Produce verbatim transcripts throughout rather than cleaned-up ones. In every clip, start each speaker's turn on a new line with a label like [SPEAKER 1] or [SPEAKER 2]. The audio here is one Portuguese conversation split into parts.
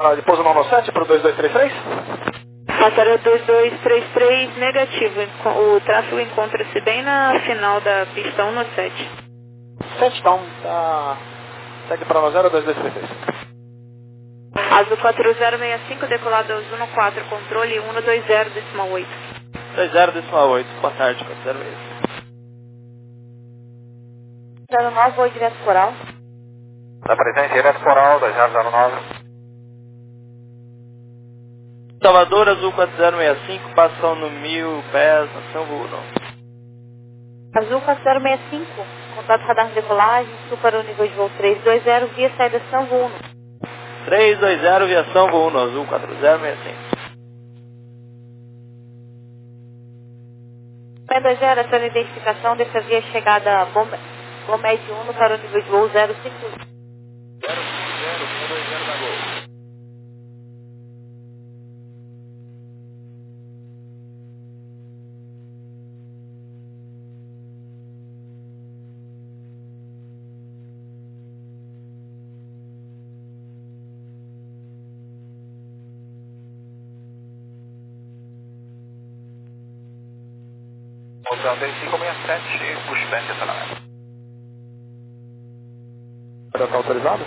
[SPEAKER 1] Ah, depois o nove sete para o dois dois três três?
[SPEAKER 2] Passarela dois dois três três, negativo. O tráfego encontra-se bem na final da pista um sete.
[SPEAKER 1] sete down, tá... Segue para nós zero dois dois três três.
[SPEAKER 2] Azul quatro zero seis cinco, decolado azul no quatro, controle um dois zero decimal oito.
[SPEAKER 3] dois zero decimal oito, boa tarde, quatro zero seis.
[SPEAKER 2] zero nove, vou direto coral.
[SPEAKER 1] Da presente, direto coral, dois zero zero nove.
[SPEAKER 3] Salvador, azul quatro zero seis cinco, passam no mil pés, na São Bruno.
[SPEAKER 2] Azul quatro zero seis cinco, contato radar de decolagem, sul para o nível de voo três dois zero, via saída São Bruno.
[SPEAKER 3] três dois zero, via São Bruno, azul quatro zero seis cinco.
[SPEAKER 2] P dois zero, essa é a identificação dessa via chegada Gomed um para o nível de voo zero cinco um.
[SPEAKER 1] zero cinco zero, um dois zero da Gol. Hotel cinco seis sete, pushback acionamento. Já está autorizado?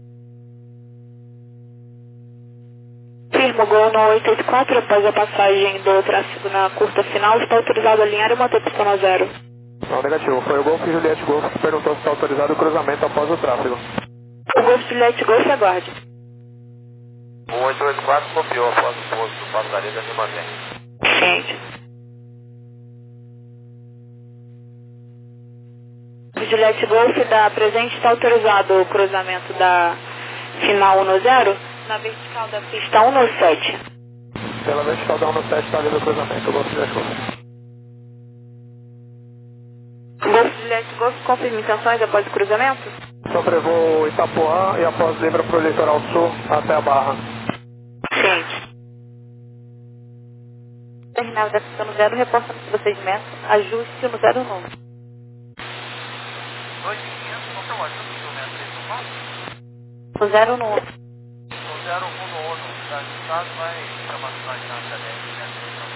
[SPEAKER 2] Firmo, Gol no oito oito quatro, após a passagem do tráfego na curta final, está autorizado a alinhar e manter pista no zero.
[SPEAKER 1] Não, negativo. Foi o Golf Juliette Golf que perguntou se está autorizado o cruzamento após o tráfego.
[SPEAKER 2] O Golf Juliette Golf aguarde.
[SPEAKER 1] O oito oito quatro copiou após o pouso do Passo da Liga de mantém.
[SPEAKER 2] Gente. O Juliette Golf da presente está autorizado o cruzamento da final um zero na vertical da pista um sete.
[SPEAKER 1] Pela vertical da um sete está ali no cruzamento, o Golf Juliette Golf.
[SPEAKER 2] O Golf Juliette Golf confirma intenções após o cruzamento?
[SPEAKER 1] Sobrevoo Itapuã e após livra para o litoral sul até a Barra.
[SPEAKER 2] Gente. Terminal da pista no zero, reporta no procedimento, ajuste no zero nove.
[SPEAKER 1] dois quinhentos, qual que é o ajuste do metro de São Paulo?
[SPEAKER 2] O zero no
[SPEAKER 1] O zero um no ONU, está ajustado, vai chamar a cidade na acadêmica, né?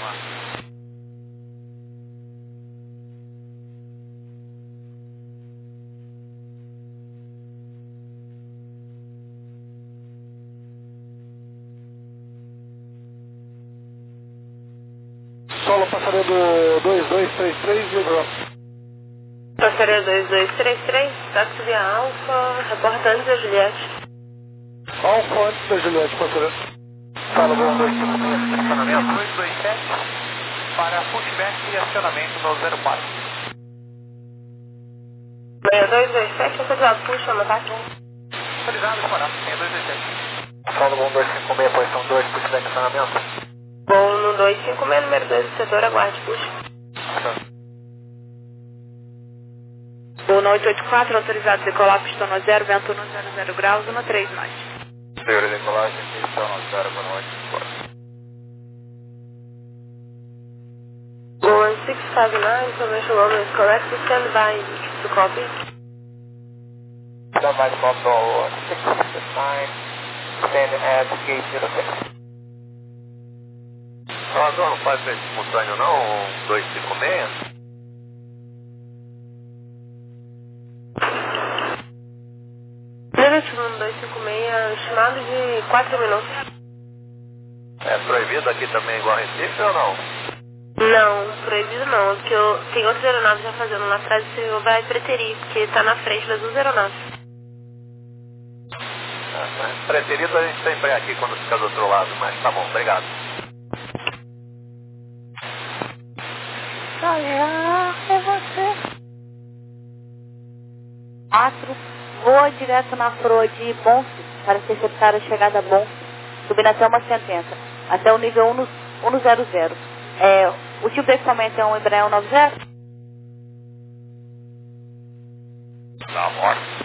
[SPEAKER 1] Solo passaria do dois dois três três, livrou.
[SPEAKER 2] Passaria dois dois três três, táxi via Alfa, reporta antes da Juliette.
[SPEAKER 1] Alfa antes da Juliette, passaria. Fala, bom, dois cinco seis, estacionamento dois dois sete, para pushback e acionamento no zero quatro.
[SPEAKER 2] dois dois sete, você já puxa no táxi?
[SPEAKER 1] Autorizado, disparado, tem dois dois sete. Fala, bom, dois cinco seis, posição dois, pushback e acionamento.
[SPEAKER 2] Bom, no dois cinco seis, número dois do setor, aguarde, puxa. O no oito oito quatro, autorizado decolar, pistão no zero, vento no zero zero graus, no três mais.
[SPEAKER 1] Senhor, decolagem, pistão no zero, boa noite.
[SPEAKER 2] Go six five nine, information level is correct, stand by to copy.
[SPEAKER 1] Stand by to copy, six six nine, stand at gate zero six. Salvador, não faz frente simultâneo não, dois cinco seis?
[SPEAKER 2] Negativo, dois cinco seis, estimado de quatro minutos.
[SPEAKER 1] É proibido aqui também igual a Recife ou não?
[SPEAKER 2] Não, proibido não, porque eu, tem outras aeronaves já fazendo lá atrás, o senhor vai preterir, porque está na frente das duas aeronaves.
[SPEAKER 1] Ah, preterido a gente sempre é aqui quando fica do outro lado, mas tá bom, obrigado.
[SPEAKER 2] Olha, é você. quatro, voa direto na proa de Bonfim para interceptar a chegada a Bonfim, subindo até uma sentença, até o nível um zero zero. É, o tipo de equipamento é um Embraer noventa?
[SPEAKER 1] Tá morto.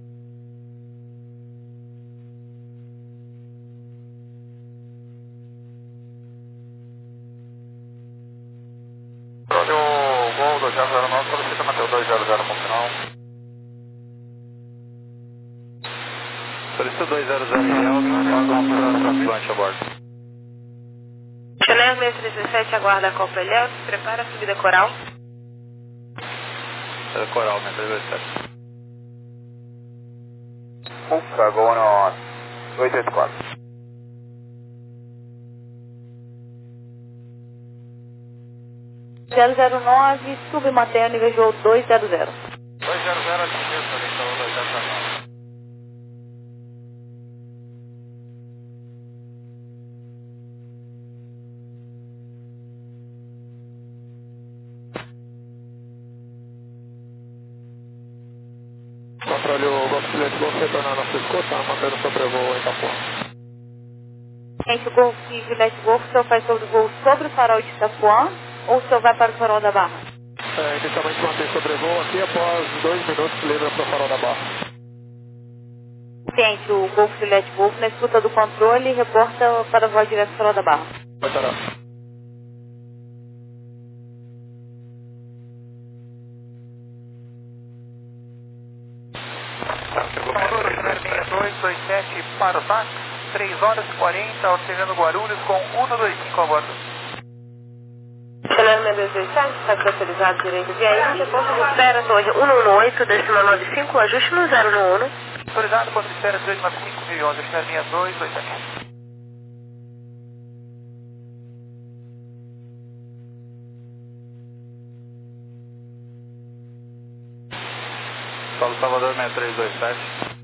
[SPEAKER 1] O voo do zero zero nove, solicita Mateus dois zero zero com final. Solicita dois zero zero, final,
[SPEAKER 3] point a bordo.
[SPEAKER 4] Chanel seis três sete, aguarda a Copa Léo, se prepara a subida coral.
[SPEAKER 3] Subida coral, seis três sete.
[SPEAKER 1] Ufa, going on oito oito quatro.
[SPEAKER 2] zero zero nove, sub e mantém o nível de voo dois zero zero.
[SPEAKER 1] dois zero zero, atingiu, conexão dois zero zero. Controle o Golf Juliette Golf retornando a sua escuta, mantendo sobrevoo em Itapuã.
[SPEAKER 2] Gente, o Golf Juliette Golf, o senhor faz sobrevoo sobre o farol de Itapuã ou o senhor vai para o farol da Barra?
[SPEAKER 1] É, inicialmente mantém sobrevoo aqui, após dois minutos livre para o farol da Barra.
[SPEAKER 2] Gente, o Golf Juliette Golf, na escuta do controle, reporta para a voz direto do farol da Barra.
[SPEAKER 1] Retornando. Salvador, seis dois dois sete para o táxi, três horas e quarenta, auxiliando Guarulhos com cento e vinte e cinco a bordo.
[SPEAKER 4] Chanel seis dois dois sete, está autorizado direito via Índia, ponto de espera, torre cento e dezoito, décima nove cinco, ajuste no zero um um.
[SPEAKER 1] Autorizado, ponto de espera dezoito nove cinco mil e onze, Chanel seis dois dois sete.
[SPEAKER 3] Solo Salvador seis três dois sete.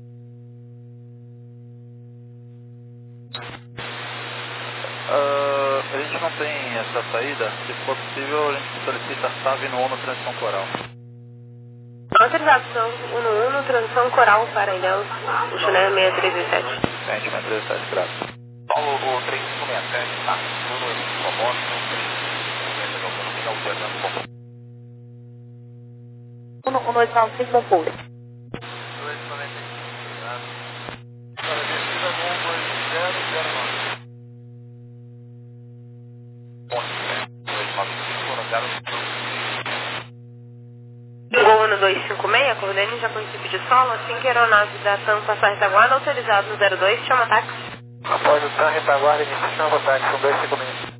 [SPEAKER 3] Uh, a gente não tem essa saída. Se for possível, a gente solicita S A V no ONU transição coral.
[SPEAKER 4] Autorização cento e um, transição coral para Ilhéus, o Chanel seis três dois sete.
[SPEAKER 3] Gente, seis três dois sete, graças.
[SPEAKER 1] Paulo, o três cinco seis sete, tá? Tudo isso, com moto, no final do ano, com
[SPEAKER 2] um dois nove cinco, bom pouso.
[SPEAKER 1] dois noventa e cinco, obrigado. Para a descida um dois zero zero nove. dois nove cinco, zero
[SPEAKER 4] Gol no dois cinco seis, coordenando já com equipe de solo, assim que a aeronave da TAM passar a retaguarda, autorizado no zero dois, chama táxi.
[SPEAKER 1] Após o TAM, retaguarda, inicia chama táxi, com dois cinco seis.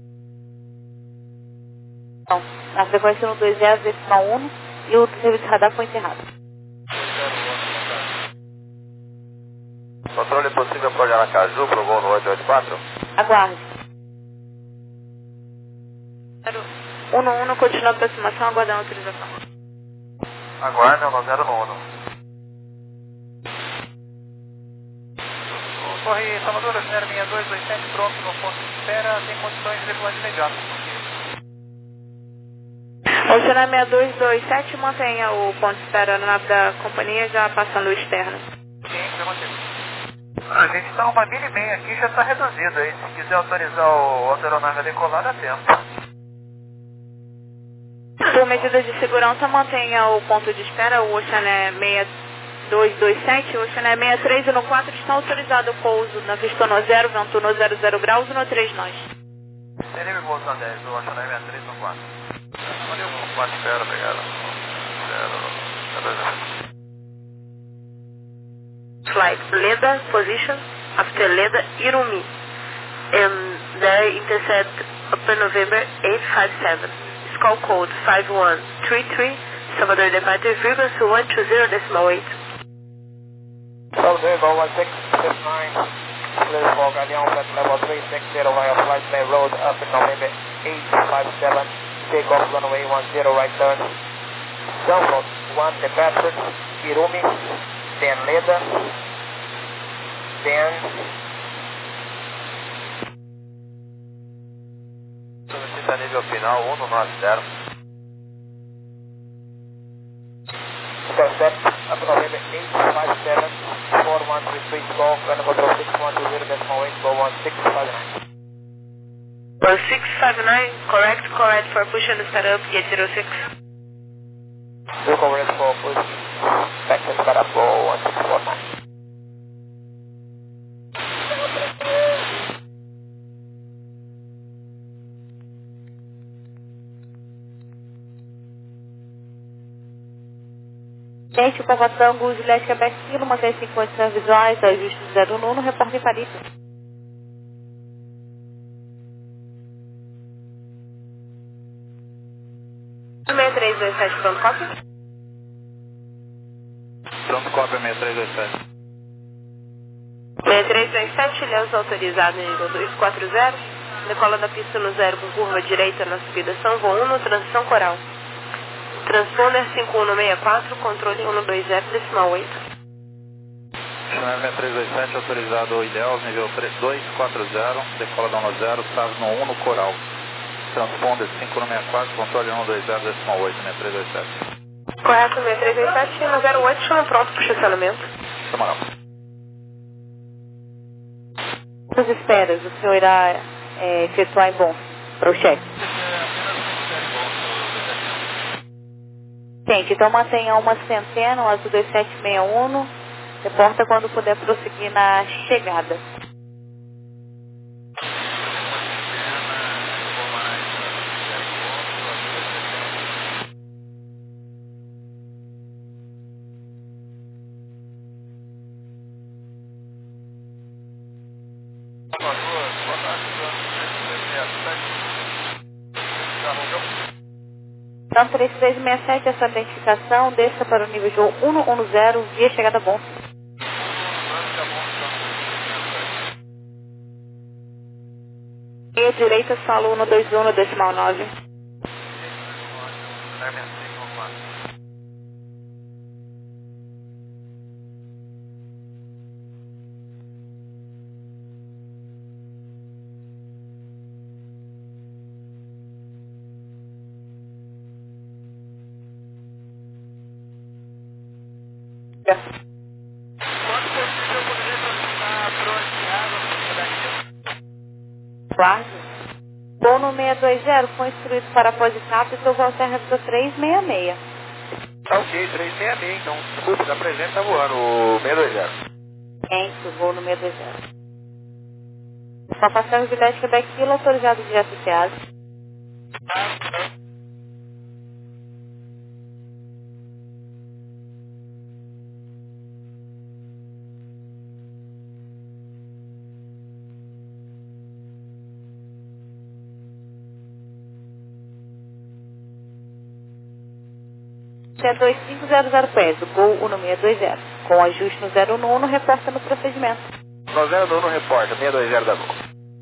[SPEAKER 2] Então, a frequência no dois zero, decimal um, e o serviço de radar foi encerrado.
[SPEAKER 1] Controle possível para o Aracaju, para o voo no oito oito quatro.
[SPEAKER 2] Aguarde.
[SPEAKER 4] um um um, continua a aproximação, aguardando a autorização.
[SPEAKER 1] Aguarda, no zero no um. Corre Salvador, zero seis dois dois sete, pronto no ponto de espera, tem condições de decolagem imediata.
[SPEAKER 4] O Chanel seis dois dois sete, mantenha o ponto de espera, a aeronave da companhia já passando o externo.
[SPEAKER 1] Sim, já mantém. A gente está uma milha e meia aqui, já está reduzido aí. Se quiser autorizar o a aeronave a decolar, dá tempo.
[SPEAKER 4] Por medidas de segurança, mantenha o ponto de espera, o Chanel seis dois dois sete, o Chanel seis três um quatro está autorizado o pouso na pista no zero, vento no zero zero graus, no três nós.
[SPEAKER 1] Delivery Bolsa dez, o Chanel seis três um quatro. Valeu, quatro espera, obrigado.
[SPEAKER 4] Flight Leda, position, after Leda, Irumi. And there intercept Upper November eight five seven. Call code five one three three, Salvador departure frequency one two zero decimal eight.
[SPEAKER 1] Salvador, Gol one six six nine, clear for Galeão, flight level three six zero via Flight May Road, Upper November eight five seven, take off runway one zero right turn. Download one departure, Irumi, then Leda, then solicita nível final um no nove zero. Intercept up November eight five seven, four one three three, Golf, runway control six one two zero decimal eight, go one six five nine.
[SPEAKER 4] one six five nine, correct, correct for push and start up, gate zero six.
[SPEAKER 1] Zero correct for push, back and start up, go one six four nine.
[SPEAKER 2] Gente, o Pavatango, Juliette Quebec, mantém-se em condições visuais, ajuste zero um, repórter em Paris.
[SPEAKER 4] três dois sete, pronto, copy.
[SPEAKER 5] Pronto, cópia seis três dois sete.
[SPEAKER 4] seis três dois sete, Ilhéus autorizado em nível dois quatro zero. Decola da pista no zero com curva direita na subida São João um, transição coral. Transponder cinco um seis quatro, controle um dois zero, decimal oito.
[SPEAKER 5] Chanel seis três dois sete, autorizado Ilhéus, nível dois quatro zero, decola da um zero, estava no um no coral. Transponder cinco um seis quatro, controle um dois zero, decimal oito, seis três dois sete.
[SPEAKER 4] Correto, seis três dois sete, no zero oito, chama pronto para o estacionamento.
[SPEAKER 5] Camarão.
[SPEAKER 2] Quantas esperas o senhor irá é, efetuar em bom para o cheque? Gente, então mantenha uma centena, o azul dois sete seis um, reporta quando puder prosseguir na chegada. Então, três três seis sete, essa identificação, desça para o nível de cento e dez, via chegada bom. E a direita, solo cento e vinte e um, decimal nove. Claro. Bom no seis dois zero foi instruído para após etapa e seu Voltaire revisou três seis seis.
[SPEAKER 5] Tá ok, três seis seis, então, desculpa, da presente tá voando o seis dois zero.
[SPEAKER 2] Gente, voo no seis dois zero. Só passamos de dez Quebec Kilo, autorizado de associados. dois cinco zero zero peso, Gol no seis dois zero. Com ajuste no zero um, reporta no procedimento.
[SPEAKER 5] No zero um reporta, seis dois zero da Gol.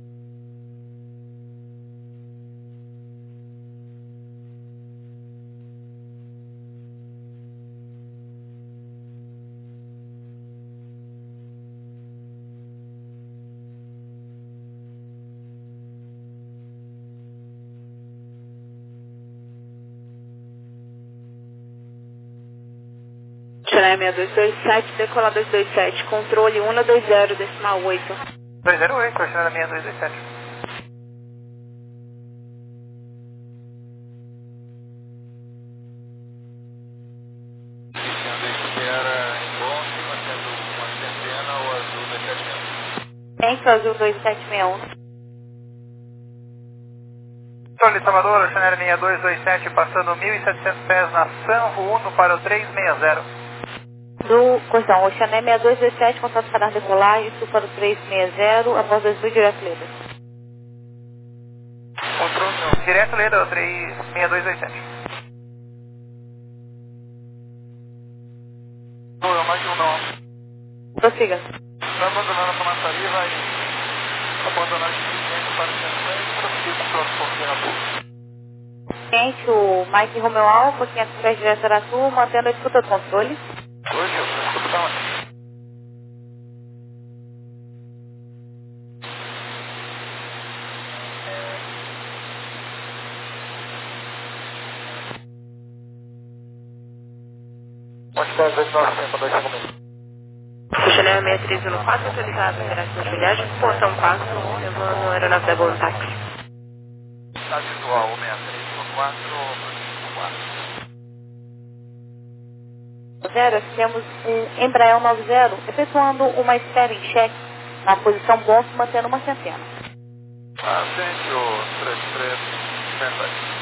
[SPEAKER 2] Chanel seis dois dois sete, decolar dois dois sete, controle um dois zero, decimal oito.
[SPEAKER 5] dois zero oito, Chanel seis dois dois sete.
[SPEAKER 2] Gente, azul dois sete seis um.
[SPEAKER 5] Controle Salvador, Chanel seis dois dois sete, passando mil e setecentos pés na Sanvo Uno para o três seis zero.
[SPEAKER 2] Do, questão, o Chanel seis dois dois sete, contato para decolar, isso para o três seis zero, após dois mil, direto Leda.
[SPEAKER 5] Controle não, direto Leda, três seis dois dois sete. Não, mais um não.
[SPEAKER 2] Prossiga.
[SPEAKER 5] Está abandonando a comissaria, vai abandonar de dentro para o centro e prosseguir com o próximo considerador.
[SPEAKER 2] Gente, o Mike Romeo Alfa, quinhentos pés direto Aratu, mantendo a disputa do controle.
[SPEAKER 5] Hoje eu estou escutando. Onde está o dois nove zero dois segundos?
[SPEAKER 4] O Chanel seis três um quatro, autorizado em direção de viagem, portão quatro, levando a aeronave da Golden Taxi.
[SPEAKER 5] Está visual, o seis três um quatro.
[SPEAKER 2] Zero, temos um Embraer noventa, efetuando uma espera em cheque na posição bom, mantendo uma centena.
[SPEAKER 5] Ascente o três três sete.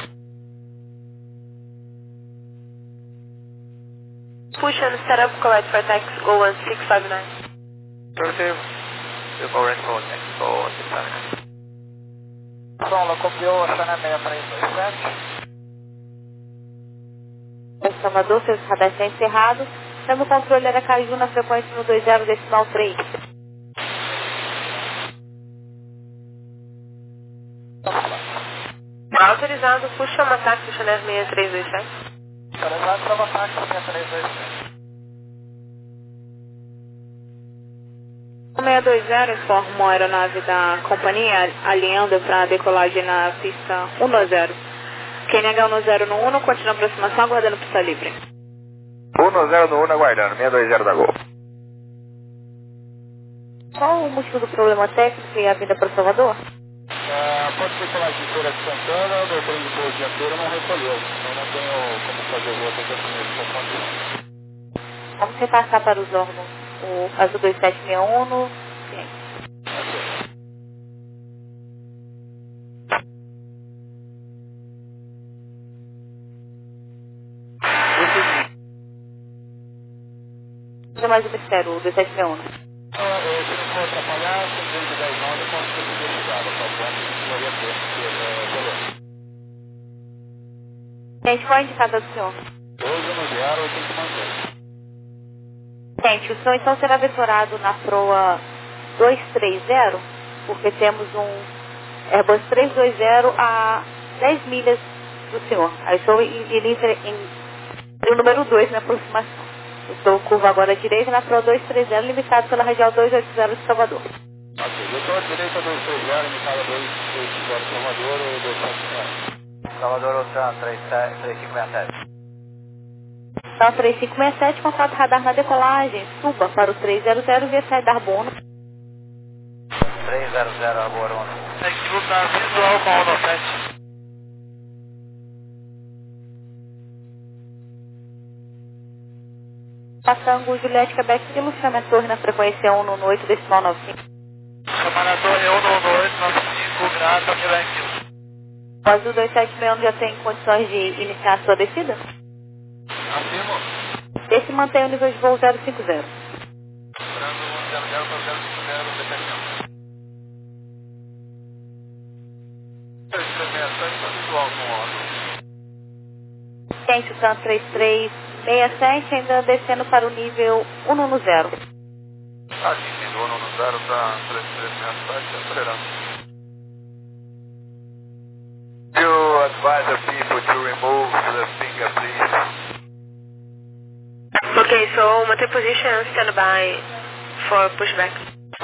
[SPEAKER 4] Push and set up, collect for tax, go one six five nine.
[SPEAKER 5] Receive. Vehicle rental, next go six five nine. Solo, copiou a Chanel seis três dois sete.
[SPEAKER 2] Salvador, seu radar está encerrado. Chama o controle Aracaju na frequência no dois zero decimal três.
[SPEAKER 4] Autorizado, puxa uma táxi Chanel seis três dois sete.
[SPEAKER 5] Autorizado para uma táxi seis três dois sete.
[SPEAKER 6] seis dois zero informa a aeronave da companhia alinhando para decolagem na pista um zero. Q N H um zero no um, continua a aproximação, aguardando pista livre.
[SPEAKER 5] um zero no um, aguardando, seis dois zero da Gol.
[SPEAKER 2] Qual o motivo do problema técnico e a vinda para Salvador?
[SPEAKER 5] Ah, pode ser pela Feira de Santana, o meu trem de voo dianteiro não recolheu. Eu não tenho como fazer voo até que eu tenha essa.
[SPEAKER 2] Vamos repassar para os órgãos o Azul dois sete seis um no cliente. Fazer mais um mistério, o dois sete seis um.
[SPEAKER 5] Se não for atrapalhar, se tem de dez nove, eu posso ter que desligar. Só ponto que poderia ter, porque
[SPEAKER 2] Gente, qual é a indicada do senhor?
[SPEAKER 5] dois um zero, eu tenho que manter.
[SPEAKER 2] Gente, o senhor então será vetorado na proa dois três zero, porque temos um Airbus trezentos e vinte a dez milhas do senhor. Aí o senhor iria em, em o número dois na aproximação. Eu estou curva agora à direita na proa duzentos e trinta, limitado pela radial duzentos e oitenta de Salvador.
[SPEAKER 5] Ok, eu estou à direita do três zero, limitado a duzentos e oitenta de Salvador ou dois sete zero. Salvador, Oceano, três cinco seis sete.
[SPEAKER 2] Então, três cinco seis sete, contato radar na decolagem. Suba para o trezentos via saída Arbono.
[SPEAKER 5] trezentos, Arbono.
[SPEAKER 3] Equipa visual com a Ono sete.
[SPEAKER 2] Passango, Juliette, Quebec, e Luciana Torre na frequência um no oito decimal nove cinco.
[SPEAKER 3] Chamada Torre um no oito nove cinco, Grata, Quebec.
[SPEAKER 2] O Azul dois sete seis um já tem condições de iniciar a sua descida?
[SPEAKER 5] Afirmo.
[SPEAKER 2] Esse mantém o nível de voo zero cinco zero.
[SPEAKER 5] Brando zero zero para zero cinco zero, detecção. três três seis sete está visual com o Ono.
[SPEAKER 2] Gente, o T A M três três seis sete ainda descendo para o nível um no zero.
[SPEAKER 5] Ah, sim, sim, do Ono no zero está três três seis sete, acelerando. You advise the people to remove the finger, please.
[SPEAKER 4] Okay, so maintain position, stand by for pushback.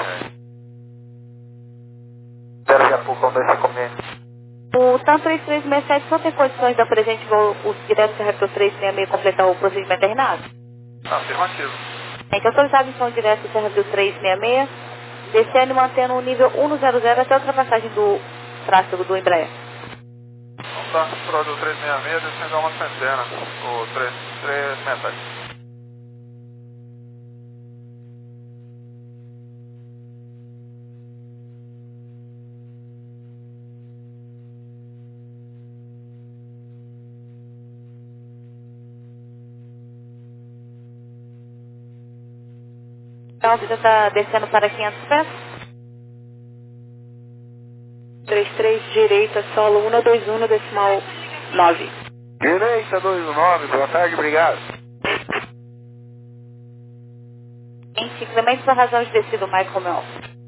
[SPEAKER 5] Zero já pouco, dois cinco seis.
[SPEAKER 2] O T A M três três seis sete só tem condições da presente voo, o direto Raptor três seis seis completar o procedimento terminado?
[SPEAKER 5] Afirmativo.
[SPEAKER 2] Gente, autorizado então direto do Raptor três seis seis, descendo e mantendo o nível um no zero zero até a ultrapassagem do tráfego do Embraer.
[SPEAKER 5] Então tá, pro do trezentos e sessenta e seis, descendo a uma centena, o três três seis sete.
[SPEAKER 2] Então você está descendo para quinhentos pés?
[SPEAKER 6] três três, direita, solo um dois um, decimal nove.
[SPEAKER 5] Direita dois nove, boa tarde, obrigado.
[SPEAKER 2] Gente, incremente sua razão de descida, Michael Mel.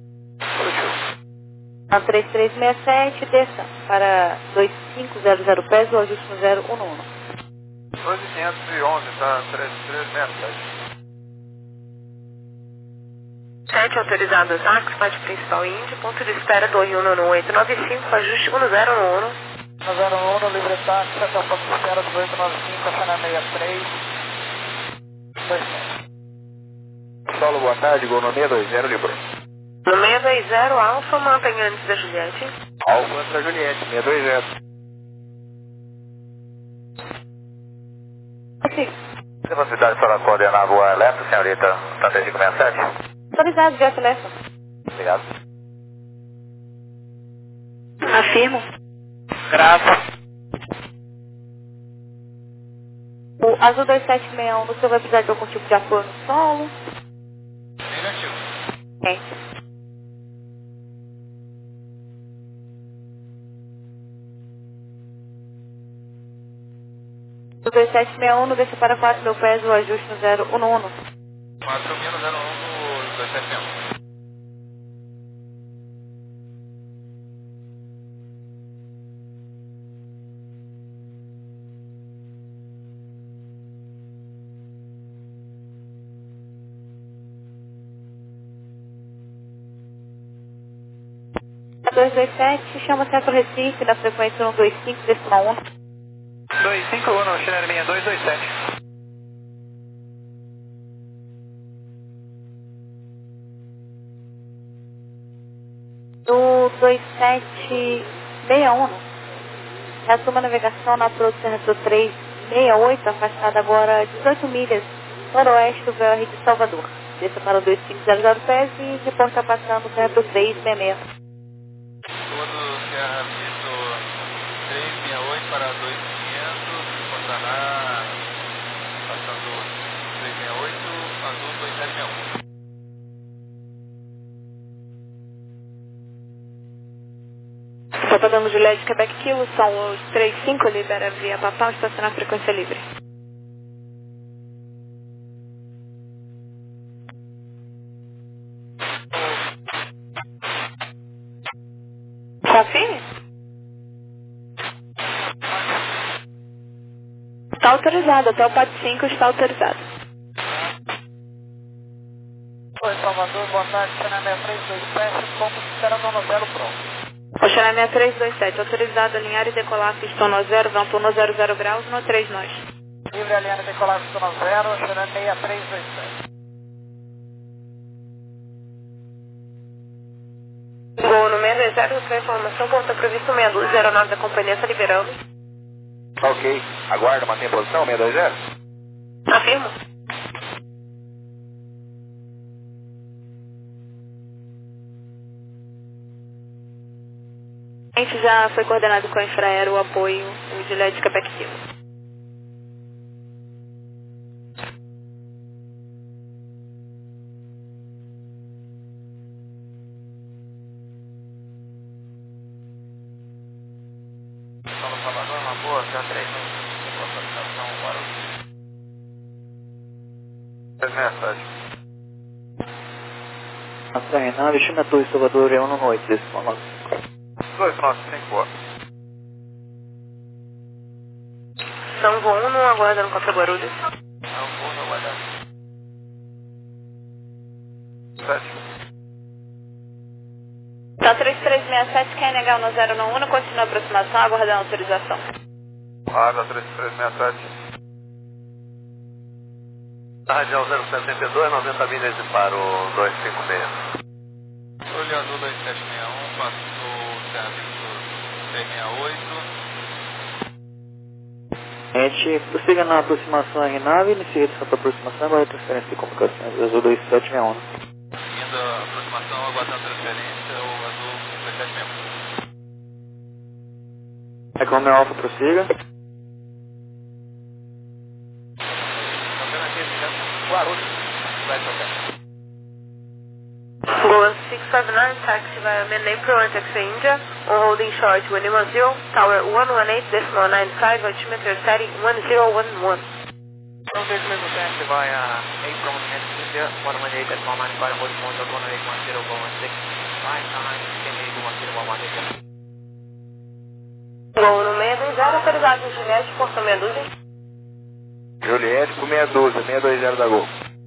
[SPEAKER 2] Então três três seis sete, desça para dois cinco zero zero pés, o ajuste no zero um um.
[SPEAKER 5] dois mil quinhentos e onze, tá? três três seis sete.
[SPEAKER 4] sete autorizado ataque, parte principal Índia, ponto de espera do um no oito nove cinco, ajuste um zero no um.
[SPEAKER 5] um zero um, livre táxi, até o ponto de espera do oito nove cinco, Chana sessenta e três. Solo, boa tarde, Gol no seis dois zero, Libra.
[SPEAKER 4] No seis dois zero, Alfa, mantém antes da Juliette.
[SPEAKER 5] Alfa antes da Juliette, seis dois zero.
[SPEAKER 2] Aqui.
[SPEAKER 5] Tem possibilidade de falar com a coordenar a voar elétrica, senhorita? Tá três cinco seis sete?
[SPEAKER 2] Autorizado, via telefone.
[SPEAKER 5] Obrigado.
[SPEAKER 6] Afirmo.
[SPEAKER 3] Graça.
[SPEAKER 2] O Azul dois sete seis um, você vai precisar de algum tipo de apoio no solo?
[SPEAKER 5] Negativo.
[SPEAKER 2] Gente. dois sete seis um, desce para quatro mil pés, o ajuste no zero um um.
[SPEAKER 5] quatro mil no zero um do dois sete seis um.
[SPEAKER 2] dois dois sete, chama Centro Recife, na frequência um dois cinco, decimal um.
[SPEAKER 5] dois cinco um, Channel minha dois dois sete.
[SPEAKER 2] Do dois sete seis um, reassuma a navegação na produção Retro três seis oito, afastada agora dezoito milhas noroeste do V R de Salvador. Desça para o dois cinco zero zero pés e reporta passando o Retro três seis seis.
[SPEAKER 5] Todo Serra Vitor três seis oito para dois quinhentos, Montaná, passando três seis oito, Azul dois sete seis um.
[SPEAKER 6] Só padrão Juliette Quebec Kilo, são os três cinco, libera via papal, estacionar frequência livre. Confirme? Está autorizado, até o P A D cinco está autorizado.
[SPEAKER 1] Oi, Salvador, boa tarde, Channel seis três dois sete, ponto esperando no zero pronto.
[SPEAKER 6] O Channel seis três dois sete, autorizado a alinhar e decolar pistão no zero, vento no zero zero graus, no três nós.
[SPEAKER 1] Livre alinhando e decolar pistão no zero, Channel seis três dois sete.
[SPEAKER 4] Gol no seis dois zero, sua informação, ponto previsto seis dois zero nove da companhia, está liberando.
[SPEAKER 5] Ok, aguarda, mantém posição, seis dois zero.
[SPEAKER 4] Afirmo.
[SPEAKER 6] A gente já foi coordenado com a Infraero o apoio em Juliette Quebec Kilo.
[SPEAKER 5] São Salvador, uma boa, já três estação, Guarulhos. Três mensagem.
[SPEAKER 3] A Renave, chama a Torre Salvador, é um noite, decimal nove.
[SPEAKER 5] dois nove cinco.
[SPEAKER 4] São João um, aguardando Café Guarulhos.
[SPEAKER 5] Não, vou não aguardar. Sete.
[SPEAKER 6] Tá três três seis sete, quer negar no zero um um, continua a aproximação, aguardando autorização.
[SPEAKER 5] Água três três seis sete. Radial zero setenta e dois, noventa milhas de paro dois cinco seis. Olho azul dois sete seis um, passou o serviço três seis oito.
[SPEAKER 3] A gente prossiga na aproximação à Renave, inicia a sua aproximação, agora transferência de comunicações, azul dois sete seis um.
[SPEAKER 5] Seguindo a aproximação, aguardando transferência, o azul dois sete seis um.
[SPEAKER 3] É como é alfa, prossiga.
[SPEAKER 5] Guarulhos, vai tocar.
[SPEAKER 4] Goa six five nine, taxi via Manay Pro and taxi India, on holding short one one zero, tower one one eight decimal nine five, altimeter setting one zero one one.
[SPEAKER 1] Então, desde o mesmo taxi vai a eight from India, one one eight decimal nine five, holding point one eight one zero one six, five nine, ten eight one zero one one eight.
[SPEAKER 4] Gol no seis dois zero, autorizado em Juliette, portão meia dúzia.
[SPEAKER 5] Juliette por meia dúzia, seis dois zero da Gol.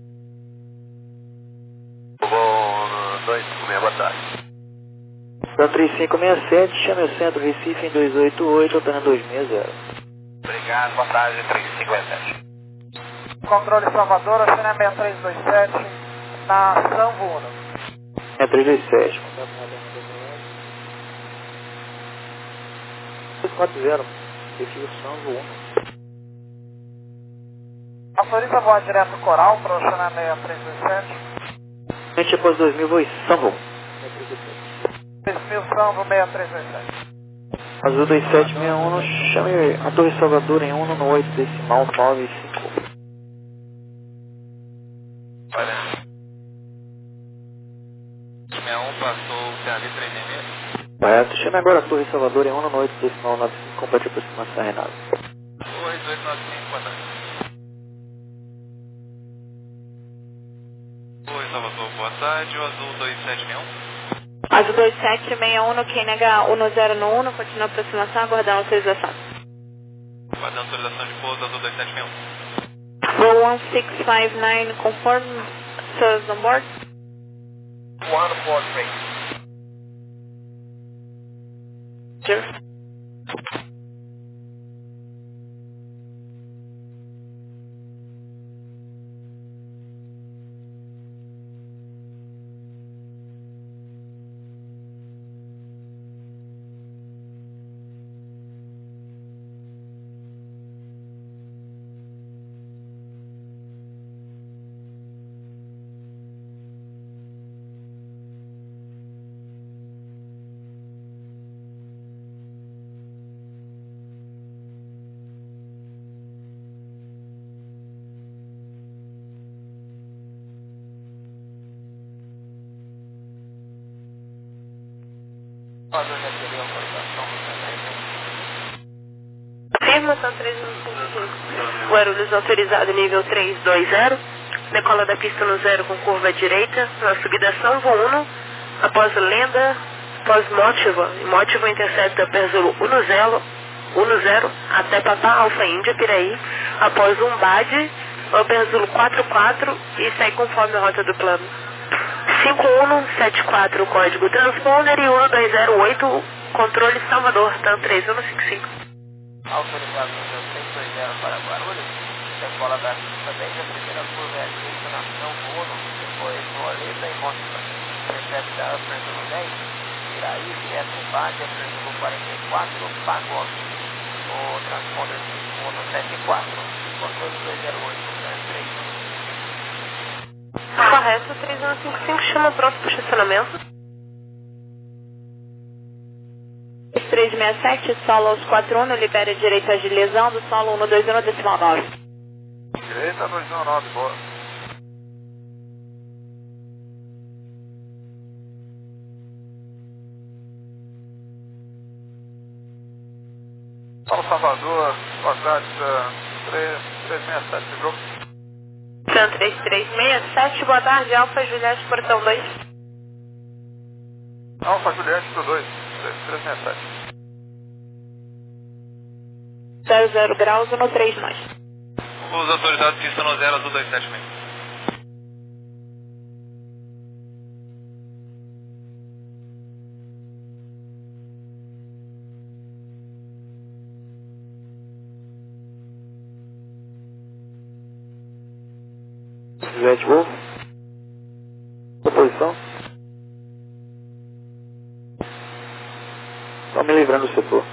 [SPEAKER 5] Gol dois cinco seis, boa tarde.
[SPEAKER 3] Da três cinco seis sete, chame o Centro Recife em dois oito oito, operando dois seis zero.
[SPEAKER 5] Obrigado, boa tarde, três cinco seis sete.
[SPEAKER 1] Controle Salvador, Channel seis três dois sete, na São Bruno.
[SPEAKER 3] É três dois sete. dois quatro zero, definição um.
[SPEAKER 1] Autoriza a voar direto Coral para o Channel seis três dois sete.
[SPEAKER 3] Gente, após dois mil, voe Sambo.
[SPEAKER 1] dois mil Sambo seis três dois sete.
[SPEAKER 3] Azul dois sete seis um, chame a Torre Salvador em um no oito, decimal nove cinco.
[SPEAKER 5] Olha. seis um passou o C A V três seis seis.
[SPEAKER 3] Correto, chame agora a Torre Salvador em um no oito, decimal nove cinco, complete a aproximação Renata.
[SPEAKER 5] Oi, dois nove cinco. velocidade, o azul dois sete seis um.
[SPEAKER 6] Azul dois sete seis um, quem nega um zero no um, continua a aproximação, aguardando autorização.
[SPEAKER 5] Aguardando autorização de pouso, azul dois sete seis um.
[SPEAKER 6] Roll one six five nine, conform, service on board.
[SPEAKER 1] one four three.
[SPEAKER 6] Sure.
[SPEAKER 4] Afirmação três um cinco cinco. Guarulhos autorizado nível três dois zero. Decola da pista no zero com curva à direita. Na subida São Uno. Após Lenda, após Mótiva. Mótiva intercepta Perzulo um zero até Papá Alfa Índia Piraí. Após Umbade, o Perzulo quatro quatro e segue conforme a rota do plano. cinco um sete quatro código transponder e um dois zero oito controle Salvador, TAM três um cinco cinco.
[SPEAKER 1] Autorizado nível três dois zero para Guarulhos. Decola da pista desde a primeira curva à direita na São Uno, depois Moleta e Mótiva. Intercepta Perzulo dez, Piraí, direto Umbade, Perzulo quarenta e quatro, Pago. O transponder cinco um sete quatro, controle dois zero oito, TAM três um cinco cinco.
[SPEAKER 4] Correto, três um cinco cinco, chama pronto para o estacionamento.
[SPEAKER 6] três seis sete, solo aos quatro um, libera direito agilizando, solo um dois um, decimal nove.
[SPEAKER 5] Direita dois um nove, boa. Paulo Salvador, boa tarde, três seis sete, jogo.
[SPEAKER 4] TAM três três seis sete, boa tarde, Alfa Juliette, portão dois.
[SPEAKER 5] Alfa Juliette do dois, três seis sete.
[SPEAKER 6] zero zero graus, um três nós.
[SPEAKER 5] Os autorizados que estão no zero, azul dois sete seis.
[SPEAKER 3] Juliette Wolf. Posição. Estão me livrando do setor.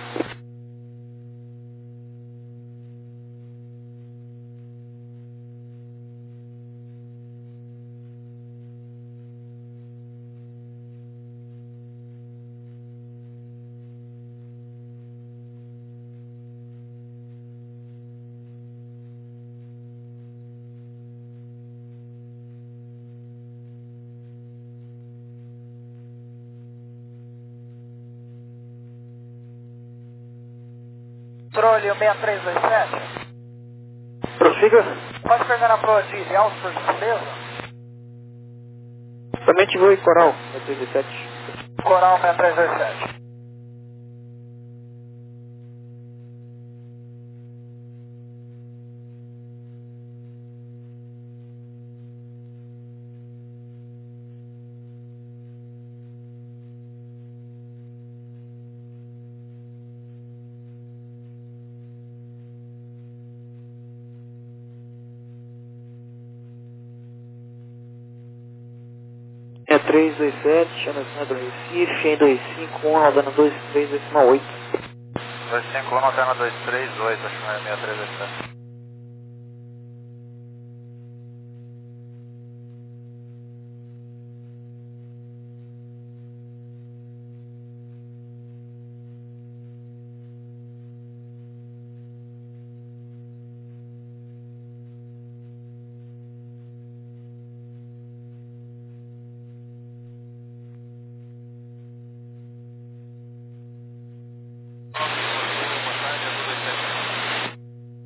[SPEAKER 1] Controle seis três dois sete.
[SPEAKER 3] Prossiga.
[SPEAKER 1] Pode pegar na proa de ideal, por gentileza?
[SPEAKER 3] Somente voo e coral, seis três dois sete.
[SPEAKER 1] Coral seis três dois sete.
[SPEAKER 3] três dois sete, chama do Recife, em dois cinco um, rodando dois três decimal oito.
[SPEAKER 5] dois cinco um, alterna dois três oito, acho que não é seis três dois sete.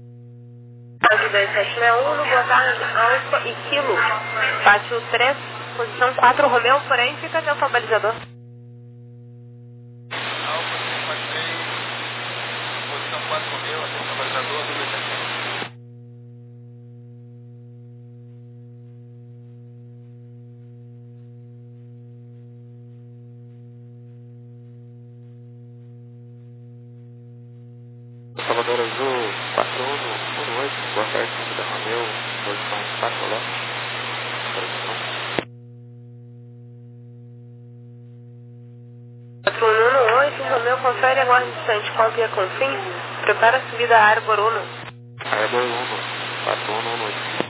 [SPEAKER 4] dois sete seis um, boa tarde, Alfa e Kilo. Pátio três posição quatro Romeu, porém fica até o balizador.
[SPEAKER 5] Alfa cinco três, posição quatro Romeu, até o balizador, dois sete.
[SPEAKER 7] Salvador Azul, quatro um oito, boa tarde, da Romeu, posição quatro leste, posição.
[SPEAKER 4] quatro um oito, Romeu, confere agora distante, cópia com fim, prepara a subida a Arbor um.
[SPEAKER 7] Arbor um, quatro um oito.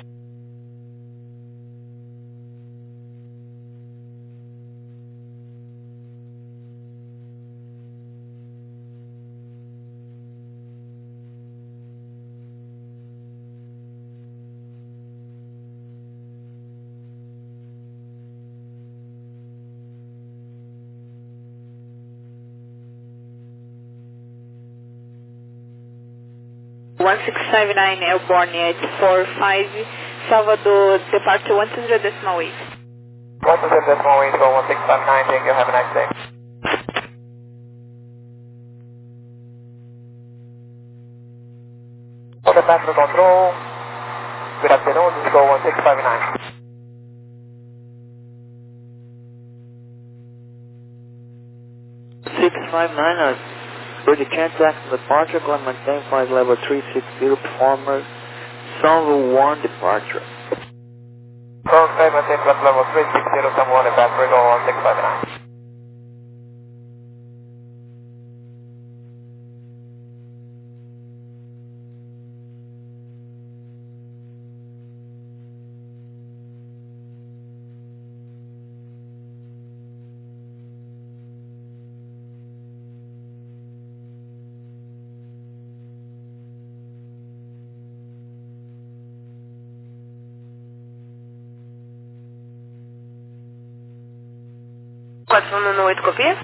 [SPEAKER 6] one six seven nine Airborne at four five, Salvador, departure one two zero decimal eight.
[SPEAKER 1] one two zero decimal eight, go one six five nine, thank you, have a nice day. On the passenger control, good afternoon, this is go one six five nine.
[SPEAKER 3] six five nine, uh, Bridge Jackson departure, go and maintain flight level three six zero, performer, Sunville one departure.
[SPEAKER 1] Okay, maintain flight level three six zero, someone in passenger, go one six five nine.
[SPEAKER 4] quatro um oito, copia?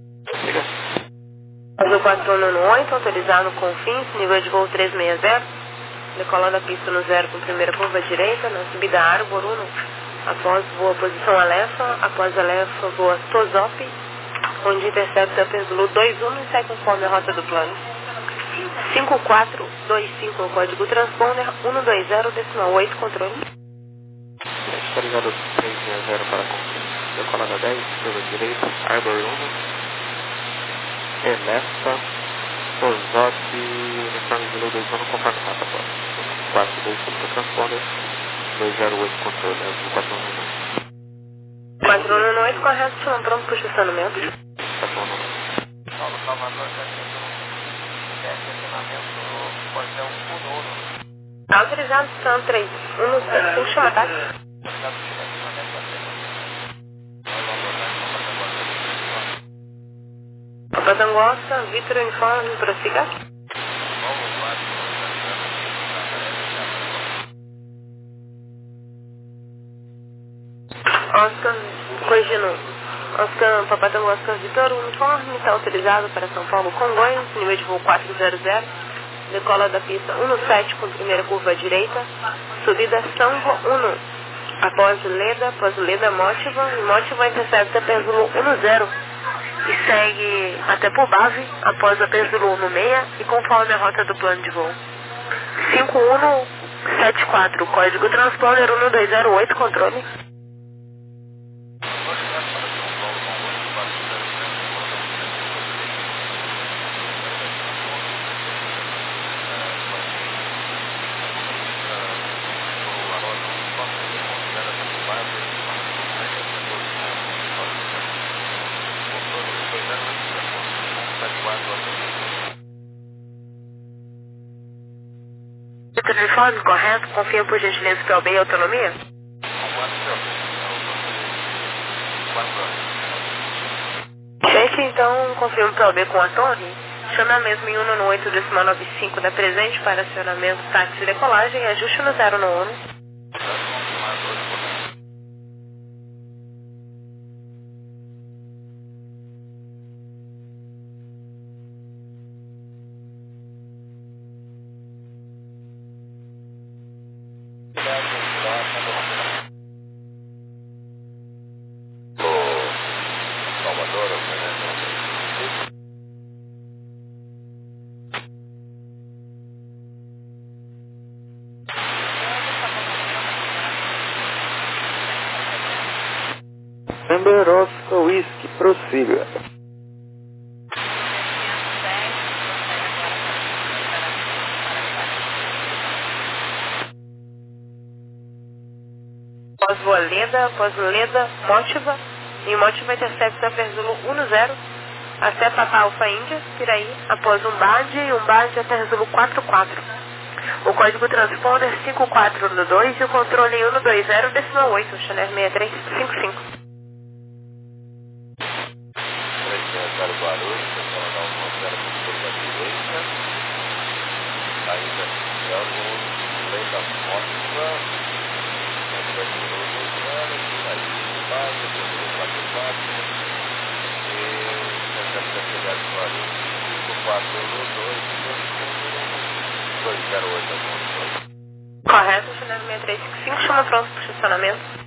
[SPEAKER 4] Azul quatro um oito, autorizado com fins, nível de voo três seis zero, decola da pista no zero com primeira curva direita, na subida Arbor um, após voa posição Alefa, após Alefa voa Tosop, onde intercepta Zulu dois um e sai conforme a rota do plano. cinco quatro dois cinco, código transponder, um dois zero decimal oito, controle.
[SPEAKER 7] Autorizado três seis zero para confirmar. Decolada dez, curva direita, Arbor um, Elefa, Tosop, uniforme Zulu dois um, conforme rota agora. quatro dois cinco, transponder, dois zero oito, controle, Azul quatro um oito.
[SPEAKER 4] quatro um oito, correto, estão pronto para o estacionamento.
[SPEAKER 7] quatro um oito.
[SPEAKER 1] Paulo Salvador, estacionamento, portão um um.
[SPEAKER 4] Autorizado, são três um cinco, chama táxi. Patangosta, Vitor Uniforme, prossiga. Oscar, corrigindo. Oscar, Papatangosta, Vitor Uniforme, está autorizado para São Paulo, Congonhas, nível de voo quatro zero zero, decola da pista um sete com primeira curva direita, subida São um. Após Leda, após Leda, Mótiva, e Mótiva intercepta Pêndulo um zero. E segue até por base, após a Pêndulo no meia e conforme a rota do plano de voo. cinco um sete quatro, código transponder um dois zero oito, controle. Uniforme, correto? Confia por gentileza P O B e autonomia? Cheque, então, confirma o P O B com a torre. Chame a mesma em um no oito decimal nove cinco da presente para acionamento, táxi e decolagem e ajuste no zero no um.
[SPEAKER 3] November, Oscar Whiskey, prossiga.
[SPEAKER 4] Pós-voa Leda, pós-voa Leda, Motiva, e Motiva intercept Upper Zulu um zero, até Papa Alfa Índia, Piraí, após um Bad e um Bad até Zulu quatro quatro. O código transponder cinco quatro no dois e o controle um dois zero decimal oito, Chanel seis três cinco cinco.
[SPEAKER 5] três zero Guarulhos, tentando dar um zero por curva direita. Saída Celso, Leda Motiva, dois zero, aí base, quatro quatro, e tentando chegar de Guarulhos, cinco quatro dois, dois zero oito.
[SPEAKER 4] Correto, Chanel seis três cinco cinco, chama pronto para estacionamento.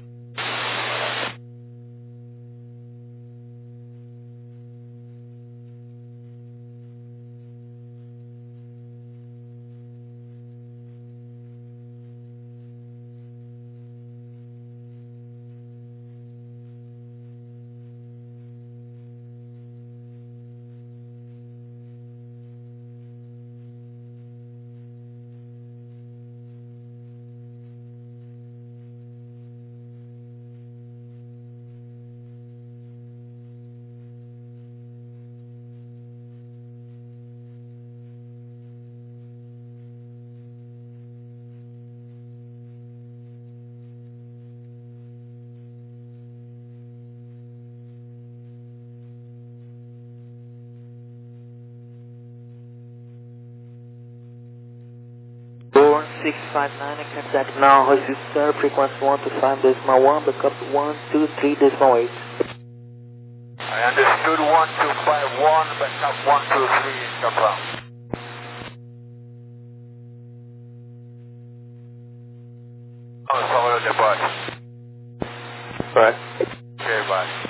[SPEAKER 3] six five nine, contact now, register, frequency one two five decimal one, backup one two three decimal eight.
[SPEAKER 5] I understood one two five one, backup one two three, confirm. On follow the bus.
[SPEAKER 3] Right.
[SPEAKER 5] Okay, bye.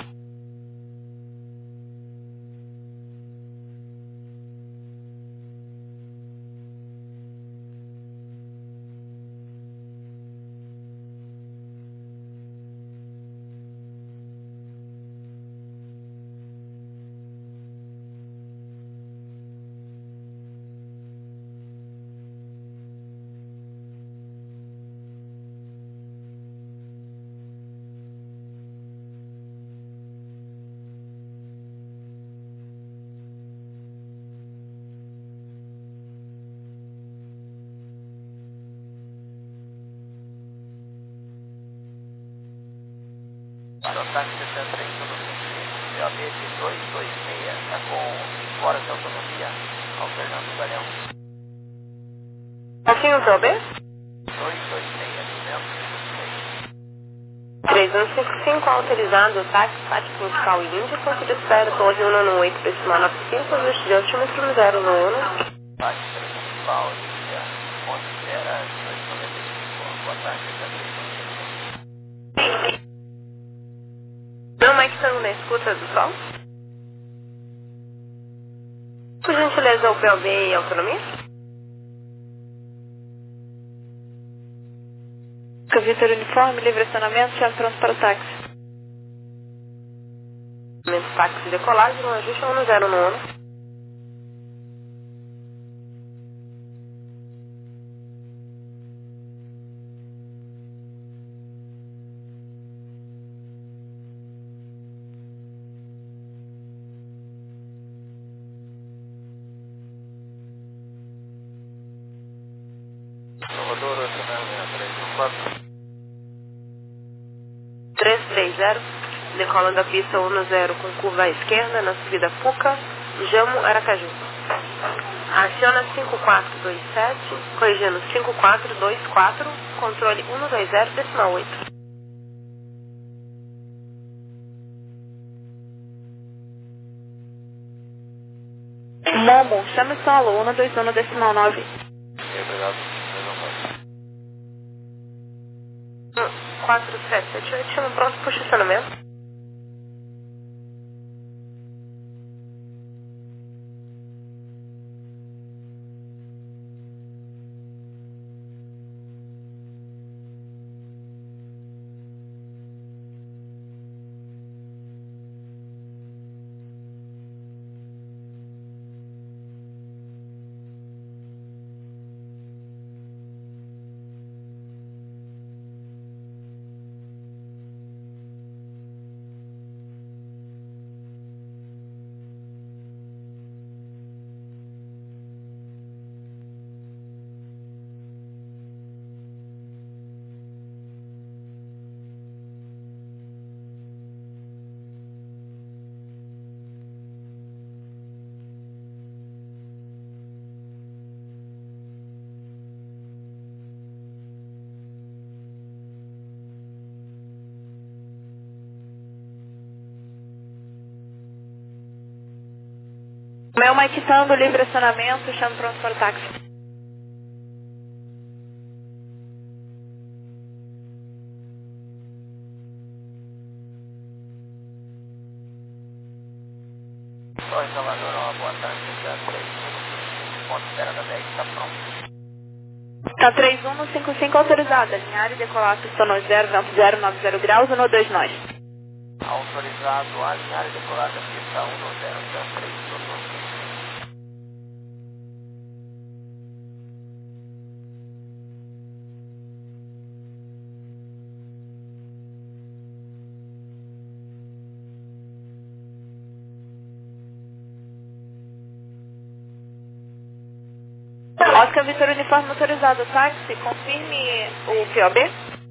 [SPEAKER 1] Táxi sessenta e três, C A B dois dois seis, está com cinco horas de autonomia, alternando o galhão.
[SPEAKER 4] Aqui o T O B?
[SPEAKER 1] dois dois seis, duzentos e seis.
[SPEAKER 4] três um cinco cinco, autorizado, táxi, táxi musical Índia, ponto de espera, torre um nove oito, decimal nove cinco, ajuste de altímetro zero no um.
[SPEAKER 1] Táxi principal, Índia, ponto de espera, dois noventa e cinco, boa tarde, sessenta e três.
[SPEAKER 4] Não, Mike, estamos na escuta do sol? Por gentileza, o P O B e autonomia?
[SPEAKER 6] Vitor Uniforme, livre acionamento, chave pronto para o táxi.
[SPEAKER 4] Táxi decolagem, um ajuste um zero no um.
[SPEAKER 5] Salvador, oito nove três um quatro.
[SPEAKER 4] três três zero, decola da pista um zero com curva à esquerda na subida Puca, Jamo, Aracaju. Aciona cinco quatro dois sete, corrigindo cinco quatro dois quatro, controle um dois zero decimal oito.
[SPEAKER 6] Momo, chame solo, um dois um decimal nove.
[SPEAKER 5] Obrigado.
[SPEAKER 4] quatro sete sete oito, chama pronto para o estacionamento.
[SPEAKER 6] Meu Mike Tango, livre acionamento, chamo pronto para o táxi.
[SPEAKER 1] Oi, Salvador, uma boa tarde, três um cinco, ponto zero da dez, está pronto.
[SPEAKER 6] Tá três um cinco cinco autorizada, alinhar e decolar pista no zero, vento zero, nove zero graus, no dois nós.
[SPEAKER 1] Autorizado, alinhar e decolar da pista um no zero, zero três, Toto.
[SPEAKER 6] Oscar Vitor Uniforme autorizado, táxi, confirme o Q O B.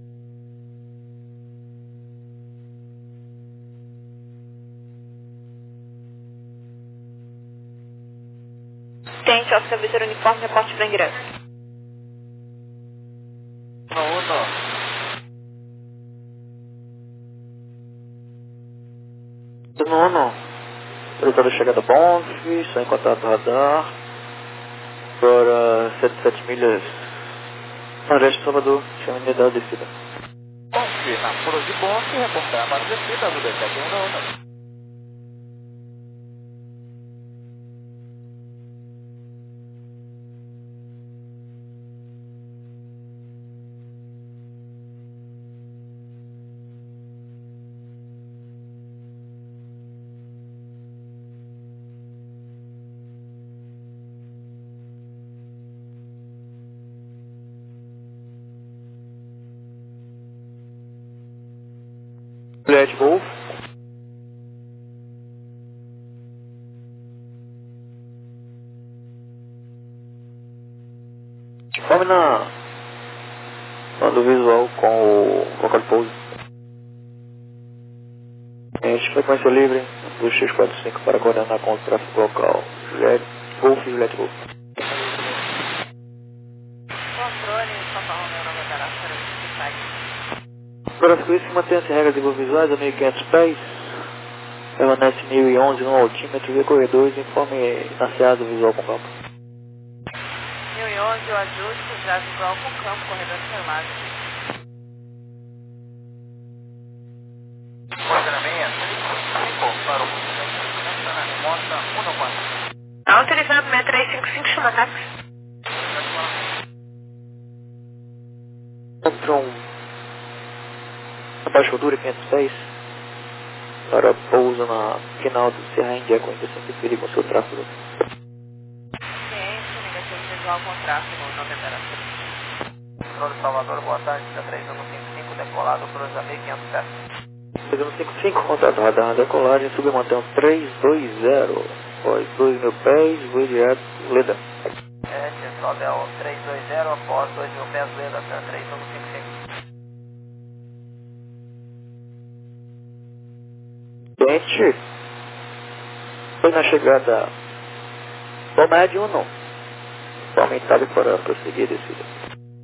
[SPEAKER 6] Tente, Oscar Vitor Uniforme, reporte para ingresso.
[SPEAKER 1] um, não.
[SPEAKER 3] Não, não. Autorizado a chegada Bonf, só em contato radar. Agora setenta e sete milhas. Noroeste Salvador, chama a unidade descida.
[SPEAKER 1] Bonf, na fura de Bonf, reportar para a descida do D sete um não.
[SPEAKER 3] Juliette Wolf. Informe na, na do visual com o local de pouso. Gente, frequência livre, dois seis quatro cinco para coordenar com o tráfego local. Juliette Wolf, Juliette Wolf.
[SPEAKER 1] Controle, Papa Romeo, Nova Caraçara,
[SPEAKER 3] Para as coisas que mantém-se regras de voo visuais a mil e quinhentos pés, permanece mil e onze no altímetro e corredores, informe na seada visual com campo.
[SPEAKER 1] mil e onze, o ajuste, já visual com campo, corredor enfermagem. Coordenamento, cinco, para o funcionamento na remota, um no quatro.
[SPEAKER 4] Autorizado, seis três cinco cinco, chama táxi.
[SPEAKER 3] Contra um na baixa altura, quinhentos pés, para pouso na final do Serra Índia, quarenta e cinco perigo com seu tráfego.
[SPEAKER 1] Ciência, negativo visual com tráfego, não temperatura. Controle Salvador, boa tarde, três um cinco cinco, decolado, cruza mil e quinhentos pés.
[SPEAKER 3] três um cinco cinco, contato radar, decolagem, submantém três dois zero, após dois mil pés, voo direto, Leda.
[SPEAKER 1] É, sobe ao três dois zero, após dois mil pés, Leda, três um cinco cinco.
[SPEAKER 3] Gente, foi na chegada do médio ou não? Aumentado para prosseguir descida.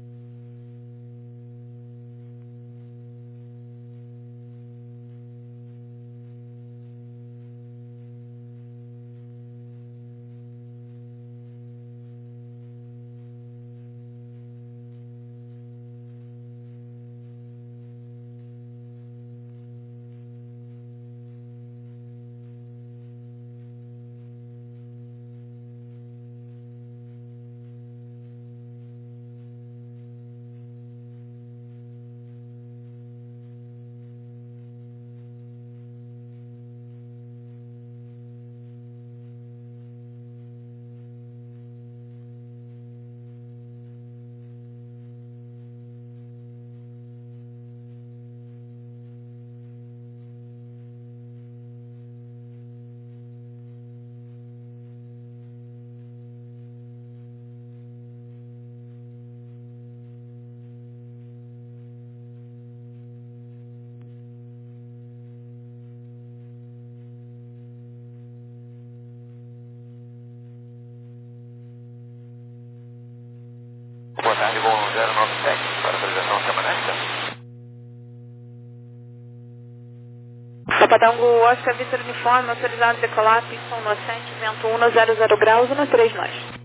[SPEAKER 1] Boa tarde, voo zero nove sete, para a apresentação semanal.
[SPEAKER 6] Catango Oscar Vitor Uniforme, autorizado a decolar, pista um sete, vento um zero zero graus, um três nós.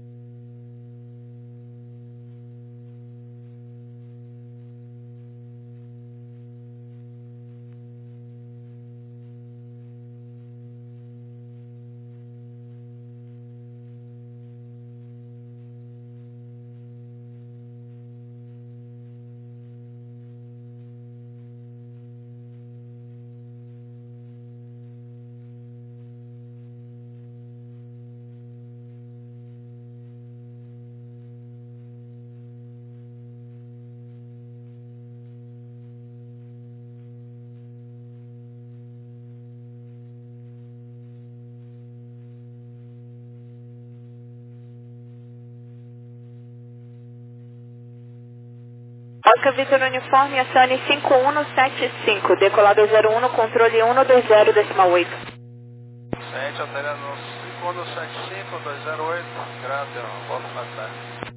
[SPEAKER 6] Oscar Vitor Uniforme, Asane cinco um sete cinco, decolado zero um, controle um dois zero, decimal oito.
[SPEAKER 5] sete, alterando cinco um sete cinco, dois zero oito, grave, volta para trás.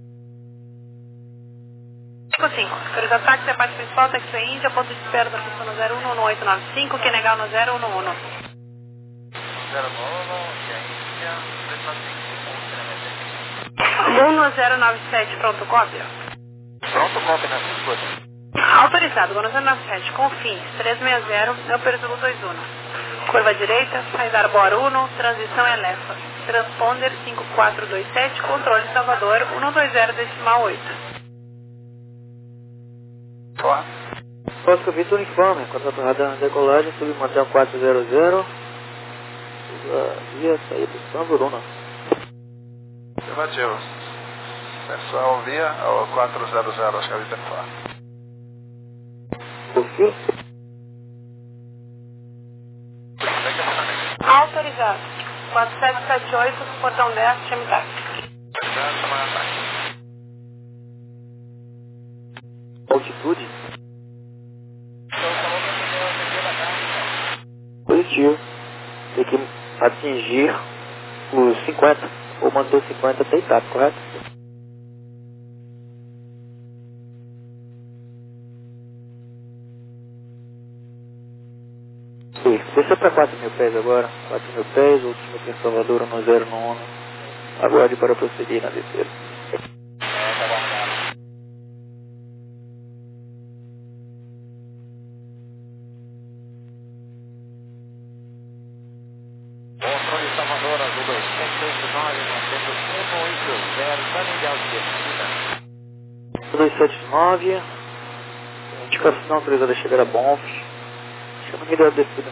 [SPEAKER 4] cinco cinco, autorizado táxi, parte principal, táxi Índia, ponto de espera da pista no zero um um oito nove cinco, que negar no zero um um.
[SPEAKER 5] zero um um, que é Índia, três nove cinco,
[SPEAKER 4] um zero nove sete, pronto, cópia.
[SPEAKER 5] pronto, cópia nessas coisas.
[SPEAKER 4] Autorizado, um zero nove sete, com fins, trezentos e sessenta, eu perdo dois um. Curva direita, saída Arbor um, transição Elefa. Transponder cinco quatro dois sete, controle Salvador um dois zero, decimal oito.
[SPEAKER 5] Olá.
[SPEAKER 3] Oscar Vitor Uniforme, contato radar decolagem, submantel quatro zero zero, via saída de São Bruno.
[SPEAKER 5] Afirmativo. Pessoal via ao quatro zero zero, Oscar Vitor Uniforme.
[SPEAKER 3] Perfil?
[SPEAKER 4] Autorizado. quatro sete sete oito, portão dez, chame táxi.
[SPEAKER 5] Obrigado, tomar ataque.
[SPEAKER 3] Altitude? Positivo. Tem que atingir os cinquenta, ou manter os cinquenta deitado, correto? Isso. Desça para quatro mil pés agora. quatro mil pés, último aqui em Salvador, no zero um. Aguarde para prosseguir na descida.
[SPEAKER 5] Controle Salvador, azul dois sete oito nove, mantendo um oito zero, Sanidel de descida.
[SPEAKER 3] dois sete nove, indicação autorizada a chegar a Bonf. Chama me da descida.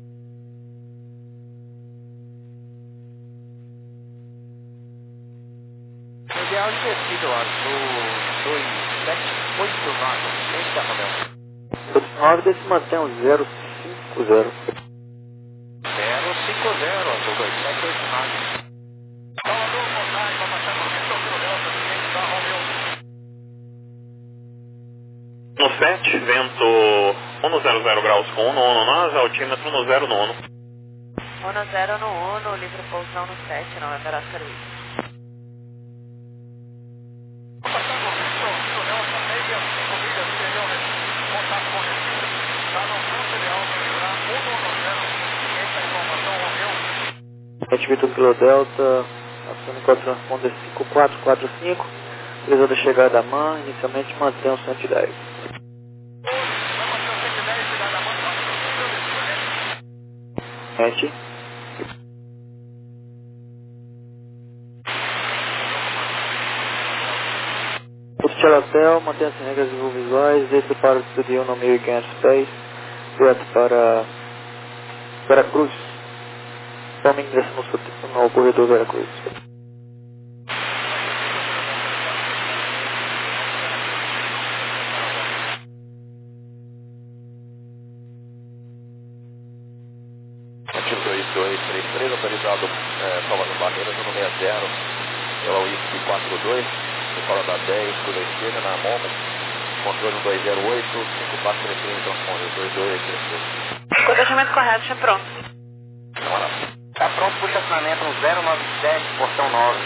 [SPEAKER 5] Ideal de descida, azul dois sete oito nove, eita, Romeu.
[SPEAKER 3] dois nove, desse mantém um zero cinco zero.
[SPEAKER 5] zero cinco zero, azul dois sete oito nove. Salvador, contagem, vai passar por Vitor pelo Delta, cliente da Romeu.
[SPEAKER 7] No sete, vento um zero zero graus com um no um nós, altímetro no zero no um.
[SPEAKER 2] um zero no um, livre pousão no sete, não é para Oscar Vitor.
[SPEAKER 5] Passar por Vitor pelo Delta, meia, cinco milhas, perdeu contato com o Recife. Está no ponto de alta, livrar um um zero. Essa informação, Romeu.
[SPEAKER 3] Sete Vitor Kilo Delta, ação com a transponder cinco quatro quatro cinco, autorizada a chegada da M A N, inicialmente mantém o cento e dez. Sete. Tchelatel, mantenha-se em regras visuais, desde para o Estudião no mil e quinhentos pés, direto para Veracruz. Tome ingresso no, no corredor Veracruz.
[SPEAKER 5] dois dois três três, autorizado é, Salvador Barreiras, no seis zero, pela U I F quatro dois, decola da dez, curva esquerda, na Momo, controle dois zero oito, cinco quatro três três, transponder dois dois três três.
[SPEAKER 4] Codejamento correto, já pronto.
[SPEAKER 1] Está pronto para o estacionamento no zero nove sete, portão nove.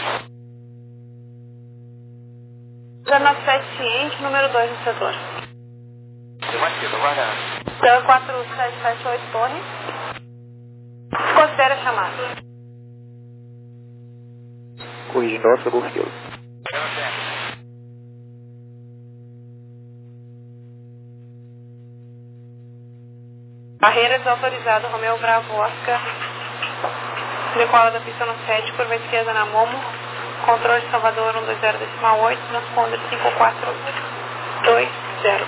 [SPEAKER 4] zero nove sete ciente, número dois no setor.
[SPEAKER 1] Você vai ser, devagar.
[SPEAKER 4] Então, quatro sete sete oito, torre.
[SPEAKER 6] Considere a chamada.
[SPEAKER 3] Corrigindo Oscar Golf Kilo.
[SPEAKER 6] Barreira desautorizada, Romeu Bravo Oscar. Decola da pista no sete, curva esquerda na Momo. Controle de Salvador um dois zero decimal oito, transponder cinco quatro dois zero.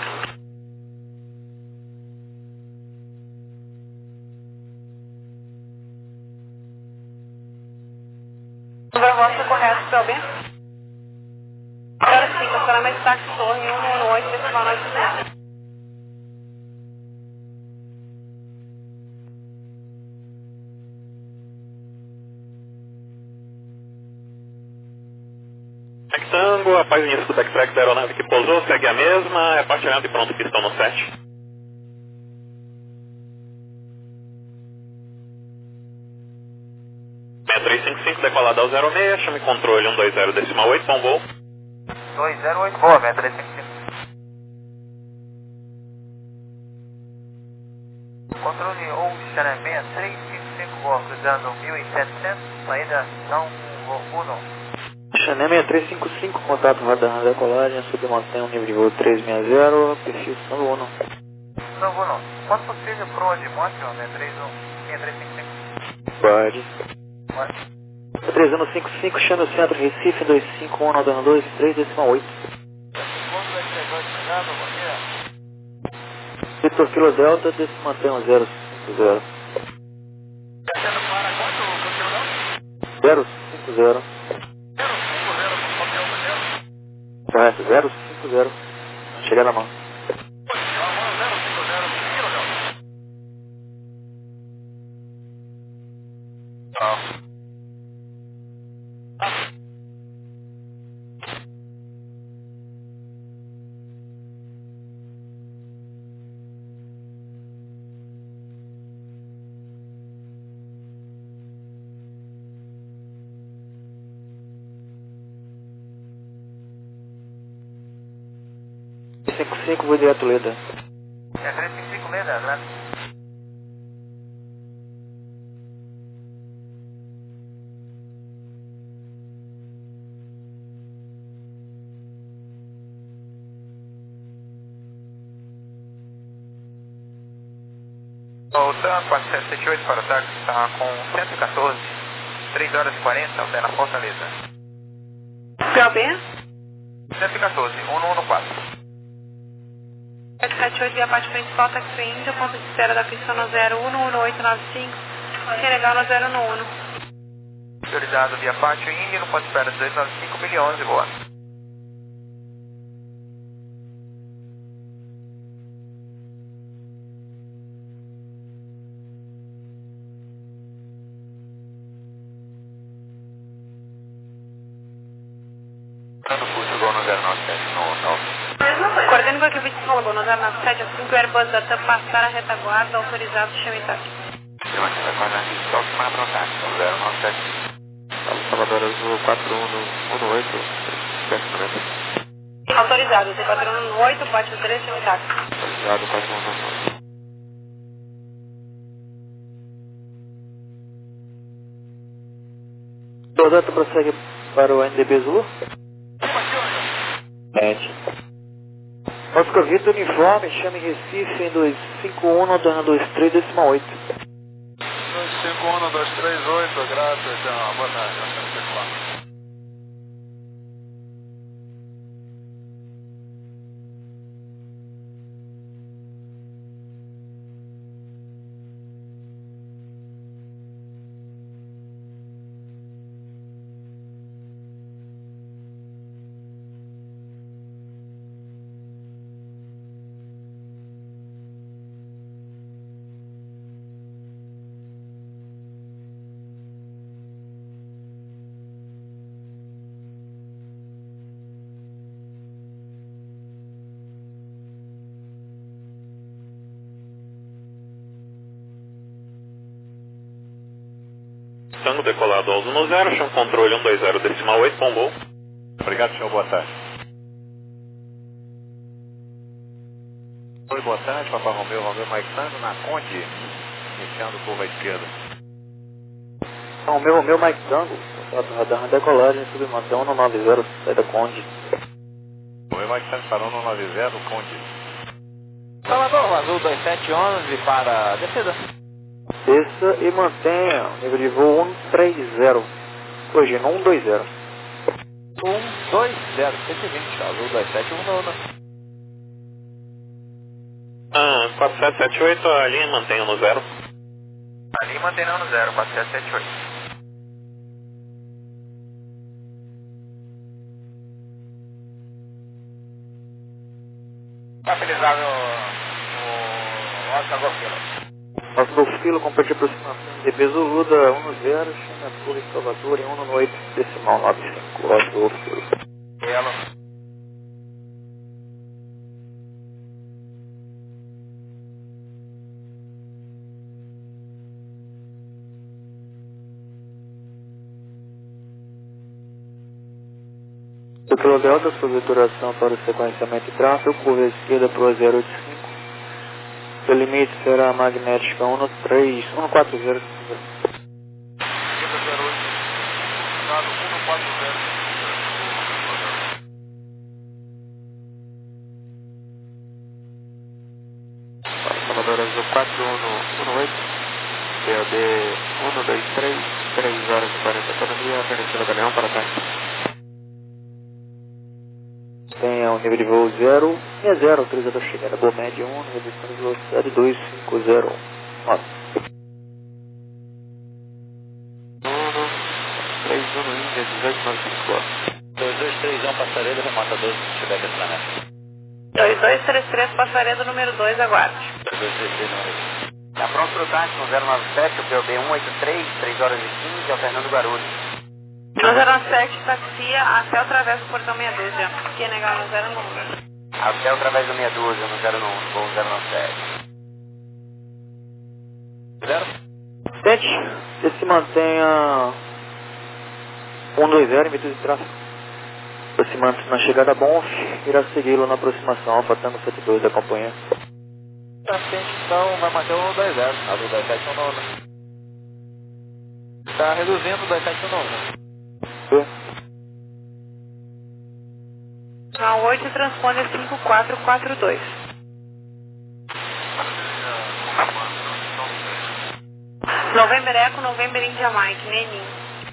[SPEAKER 6] Bravo Oscar correto, P O B? Zero cinco, acionamento táxi Torre um um oito decimal nove cinco.
[SPEAKER 7] Tango, após o início do backtrack da aeronave que pousou, segue a mesma, é partilhado e pronto, pistão no sete. seis três cinco cinco, decolada ao zero seis, chame controle um dois zero decimal oito, bom voo.
[SPEAKER 1] dois zero oito, boa, seis três cinco cinco. Controle Ocean seis três cinco cinco, boa, cruzando mil e setecentos, saída não uno.
[SPEAKER 3] Chané seis três cinco cinco, contato radar na decolagem, submantém um nível de voo trezentos e sessenta, perfil São Uno.
[SPEAKER 1] São Uno, quanto possível por onde? Mostre o seis três cinco cinco.
[SPEAKER 3] Pode.
[SPEAKER 1] Pode.
[SPEAKER 3] seis três um cinco cinco, chame o centro Recife dois cinco um nove dois três decimal oito. Vitor Kilo Delta, mantém um zero cinco zero. zero cinco zero. Correto, zero cinco zero. Chega na mão. cinco cinco, vou direto Leda.
[SPEAKER 1] É três cinco cinco Leda, né? O TAM quatro sete sete oito para o táxi está com cento e quatorze, três horas e quarenta, até na Fortaleza.
[SPEAKER 6] P O B?
[SPEAKER 1] cento e quatorze, um um quatro.
[SPEAKER 6] sete sete oito, via parte principal, táxi Índia, ponto de espera da pista no zero um um oito nove cinco, Senegal no zero um um.
[SPEAKER 1] Priorizado via pátio Índia, no ponto de espera dois nove cinco, mil e onze, boa.
[SPEAKER 6] Coordene com a equipe de Solo, no zero nove sete, assim que o Airbus da TAM passar a retaguarda, autorizado, chame táxi.
[SPEAKER 7] Salvador Azul quatro um um oito,
[SPEAKER 6] Autorizado, Z quatro um um oito, bate o três, chame táxi.
[SPEAKER 7] autorizado quatro um um oito.
[SPEAKER 3] Dota prossegue para o N D B Zulu. sete. Oscar Vitor Uniforme, chame Recife em dois cinco um nove dois três decimal oito.
[SPEAKER 5] dois cinco um nove dois três oito, graças, então, boa tarde, nós temos que falar.
[SPEAKER 7] Tango decolado ao um zero, chão controle um dois zero decimal oito, bom voo.
[SPEAKER 5] Obrigado, senhor, boa tarde. Oi, boa tarde, Papai Romeu, Romeu Mike Tango, na Conde, iniciando curva à esquerda.
[SPEAKER 3] Então, o meu, meu Mike Tango, contato radar na decolagem, submantão no nove zero, saída Conde.
[SPEAKER 5] O meu Mike Tango parou no nove zero, Conde.
[SPEAKER 8] Salvador, Azul dois sete onze para descida.
[SPEAKER 3] Desça e mantenha o nível de voo um três zero, corrigindo um dois zero.
[SPEAKER 8] um dois zero, cento e vinte, Azul dois sete um nono.
[SPEAKER 7] Ah, quatro sete sete oito, a linha mantenha no zero.
[SPEAKER 5] A linha mantendo no zero, quatro sete sete oito. Estabilizado o Oscar Golfilo.
[SPEAKER 3] Nosso Golfilo, complete aproximação de Bezuluda um zero, chama Torre Salvador em um no oito, decimal nove cinco, Nosso Golfilo.
[SPEAKER 5] Ela.
[SPEAKER 3] Doutor Delta, sua vituração para o sequenciamento de tráfego, curva esquerda para o zero oito cinco. Seu limite será magnética um três um quatro zero.
[SPEAKER 7] Salvador Azul quatro um oito, P O D um dois três, três horas e quarenta, autonomia, Peninsula Galeão para cá.
[SPEAKER 3] Tenha o nível de voo zero seis zero, autorizado a chegada, boa média um, redução de velocidade dois cinco zero nove.
[SPEAKER 7] três um Índia, dezoito nove cinco.
[SPEAKER 5] dois dois três um, Passareda, remota doze, se tiver que acionar.
[SPEAKER 6] dois dois três três, Passaredo número dois, aguarde.
[SPEAKER 5] dois dois três três, número dois. Tá pronto para o táxi, no zero nove sete, o P O B um oito três, três horas e quinze, ao Fernando Guarulhos.
[SPEAKER 6] No zero sete, taxia até o travesso do portão meia dúzia. Que é negar no zero nove.
[SPEAKER 5] Até através do meia dúzia, no zero nove, voo zero nove sete. Zero?
[SPEAKER 3] sete, que se mantenha um dois zero, em virtude de tráfego. Aproximando-se na chegada Bonf, irá segui-lo na aproximação Alfa Tango setenta e dois, acompanha.
[SPEAKER 8] Tá frente, então vai manter o um dois zero, Azul dois sete um nono. Tá reduzindo o dois sete um nono.
[SPEAKER 6] Na oito, transponder cinco quatro quatro dois. November Eco, November India Mike, Nenin.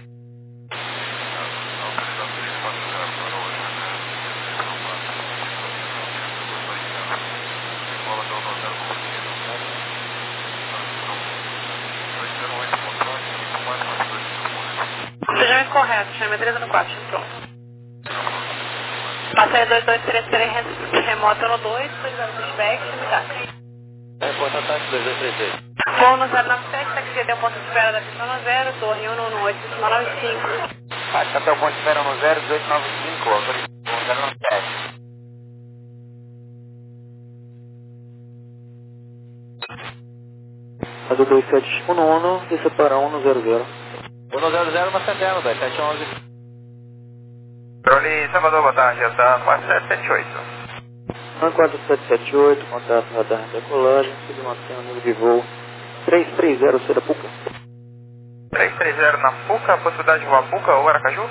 [SPEAKER 6] Sejamento correto, chama três no quatro, pronto. Passaria dois dois três três, remota no dois, autorizado pushback, chama táxi.
[SPEAKER 5] É, porta táxi dois dois três três.
[SPEAKER 6] Voo no zero nove sete, taxi até o ponto de espera da pista no zero, torre um no oito, nove cinco.
[SPEAKER 5] Táxi até o ponto de espera no zero dezoito nove cinco, autorizado zero nove sete.
[SPEAKER 3] A do dois sete um nono, desça para um no zero zero.
[SPEAKER 8] um no zero zero, Macedelo, dois sete onze.
[SPEAKER 5] Trole Salvador, boa tarde, essa quatro sete sete oito.
[SPEAKER 3] um quatro sete sete oito, contato radar de decolagem, submantém o nível de voo três três zero, Serapuca.
[SPEAKER 5] três três zero na Puca, possibilidade de voar Puca ou Aracaju?